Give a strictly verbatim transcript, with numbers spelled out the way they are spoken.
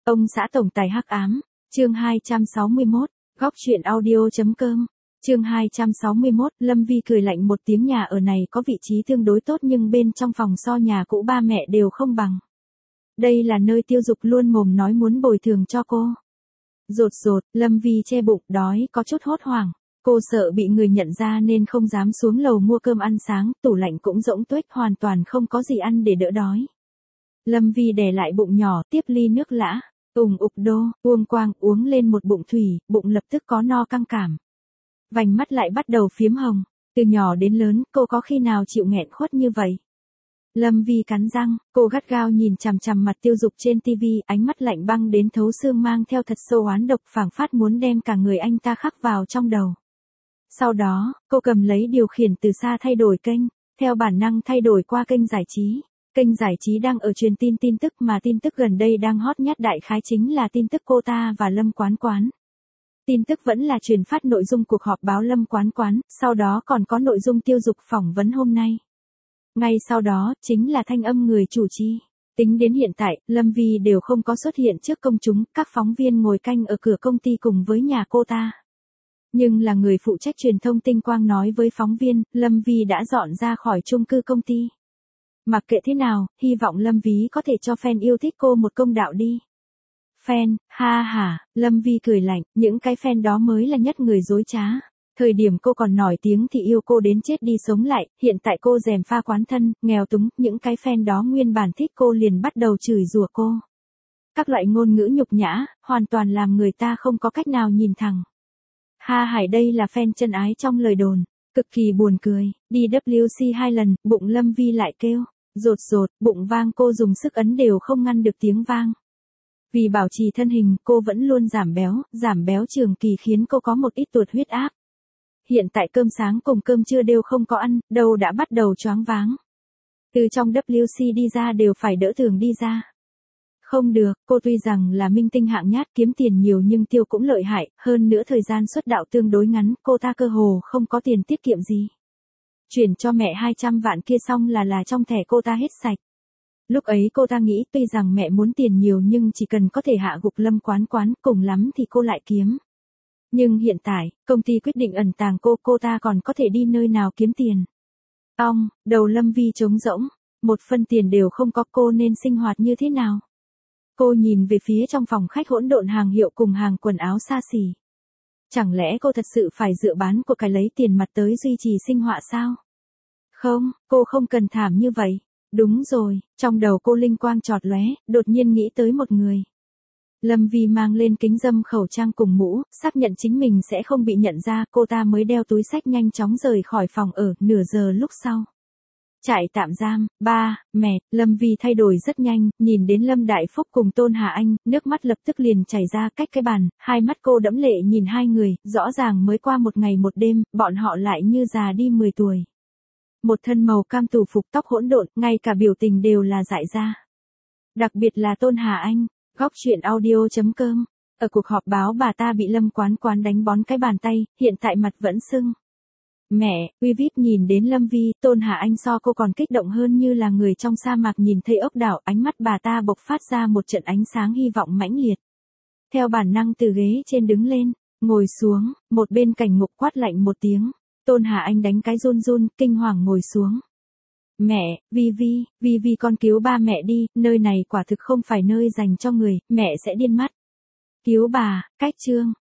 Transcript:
Ông xã tổng tài hắc ám, chương hai trăm sáu mươi mốt, góc truyện audio.com, chương hai trăm sáu mươi mốt, Lâm Vi cười lạnh một tiếng, nhà ở này có vị trí tương đối tốt nhưng bên trong phòng so nhà cũ ba mẹ đều không bằng. Đây là nơi Tiêu Dục luôn mồm nói muốn bồi thường cho cô. Rột rột, Lâm Vi che bụng, đói, có chút hốt hoảng. Cô sợ bị người nhận ra nên không dám xuống lầu mua cơm ăn sáng, tủ lạnh cũng rỗng tuếch, hoàn toàn không có gì ăn để đỡ đói. Lâm Vi đè lại bụng nhỏ, tiếp ly nước lã, ủng ục đô, uông quang, uống lên một bụng thủy, bụng lập tức có no căng cảm. Vành mắt lại bắt đầu phiếm hồng, từ nhỏ đến lớn, cô có khi nào chịu nghẹn khuất như vậy? Lâm Vi cắn răng, cô gắt gao nhìn chằm chằm mặt Tiêu Dục trên tivi, ánh mắt lạnh băng đến thấu xương, mang theo thật sâu oán độc, phảng phất muốn đem cả người anh ta khắc vào trong đầu. Sau đó, cô cầm lấy điều khiển từ xa thay đổi kênh, theo bản năng thay đổi qua kênh giải trí. Kênh giải trí đang ở truyền tin tin tức, mà tin tức gần đây đang hot nhất đại khái chính là tin tức cô ta và Lâm Quán Quán. Tin tức vẫn là truyền phát nội dung cuộc họp báo Lâm Quán Quán, sau đó còn có nội dung Tiêu Dục phỏng vấn hôm nay. Ngay sau đó, chính là thanh âm người chủ trì. Tính đến hiện tại, Lâm Vi đều không có xuất hiện trước công chúng, các phóng viên ngồi canh ở cửa công ty cùng với nhà cô ta. Nhưng là người phụ trách truyền thông Tinh Quang nói với phóng viên, Lâm Vi đã dọn ra khỏi chung cư công ty. Mặc kệ thế nào, hy vọng Lâm Vi có thể cho fan yêu thích cô một công đạo đi. Fan, ha ha, Lâm Vi cười lạnh, những cái fan đó mới là nhất người dối trá. Thời điểm cô còn nổi tiếng thì yêu cô đến chết đi sống lại, hiện tại cô gièm pha quán thân, nghèo túng, những cái fan đó nguyên bản thích cô liền bắt đầu chửi rủa cô. Các loại ngôn ngữ nhục nhã, hoàn toàn làm người ta không có cách nào nhìn thẳng. Ha hải, đây là fan chân ái trong lời đồn, cực kỳ buồn cười, đi W C hai lần, bụng Lâm Vi lại kêu, rột rột, bụng vang, cô dùng sức ấn đều không ngăn được tiếng vang. Vì bảo trì thân hình, cô vẫn luôn giảm béo, giảm béo trường kỳ khiến cô có một ít tụt huyết áp. Hiện tại cơm sáng cùng cơm trưa đều không có ăn, đầu đã bắt đầu choáng váng. Từ trong W C đi ra đều phải đỡ thường đi ra. Không được, cô tuy rằng là minh tinh hạng nhát, kiếm tiền nhiều nhưng tiêu cũng lợi hại, hơn nữa thời gian xuất đạo tương đối ngắn, cô ta cơ hồ không có tiền tiết kiệm gì. Chuyển cho mẹ hai trăm vạn kia xong là là trong thẻ cô ta hết sạch. Lúc ấy cô ta nghĩ tuy rằng mẹ muốn tiền nhiều nhưng chỉ cần có thể hạ gục Lâm Quán Quán, cùng lắm thì cô lại kiếm. Nhưng hiện tại, công ty quyết định ẩn tàng cô, cô ta còn có thể đi nơi nào kiếm tiền. Ong, đầu Lâm Vi trống rỗng, một phân tiền đều không có, cô nên sinh hoạt như thế nào? Cô nhìn về phía trong phòng khách hỗn độn hàng hiệu cùng hàng quần áo xa xỉ. Chẳng lẽ cô thật sự phải dựa bán của cái lấy tiền mặt tới duy trì sinh hoạt sao? Không, cô không cần thảm như vậy. Đúng rồi, trong đầu cô linh quang chọt lóe, đột nhiên nghĩ tới một người. Lâm Vi mang lên kính râm, khẩu trang cùng mũ, xác nhận chính mình sẽ không bị nhận ra, cô ta mới đeo túi xách nhanh chóng rời khỏi phòng ở, nửa giờ lúc sau. Trại tạm giam, ba, mẹ, Lâm Vi thay đổi rất nhanh, nhìn đến Lâm Đại Phúc cùng Tôn Hà Anh, nước mắt lập tức liền chảy ra cách cái bàn, hai mắt cô đẫm lệ nhìn hai người, rõ ràng mới qua một ngày một đêm, bọn họ lại như già đi mười tuổi. Một thân màu cam tù phục, tóc hỗn độn, ngay cả biểu tình đều là dại ra. Đặc biệt là Tôn Hà Anh, góc truyện audio.com, ở cuộc họp báo bà ta bị Lâm Quán Quán đánh bón cái bàn tay, hiện tại mặt vẫn sưng. Mẹ, uy víp nhìn đến Lâm Vi, Tôn Hà Anh so cô còn kích động hơn, như là người trong sa mạc nhìn thấy ốc đảo, ánh mắt bà ta bộc phát ra một trận ánh sáng hy vọng mãnh liệt. Theo bản năng từ ghế trên đứng lên, ngồi xuống, một bên Cảnh Ngục quát lạnh một tiếng. Tôn Hà Anh đánh cái run run, kinh hoàng ngồi xuống. Mẹ, Vi Vi, Vi Vi con cứu ba mẹ đi, nơi này quả thực không phải nơi dành cho người, mẹ sẽ điên mất. Cứu bà, cách chương,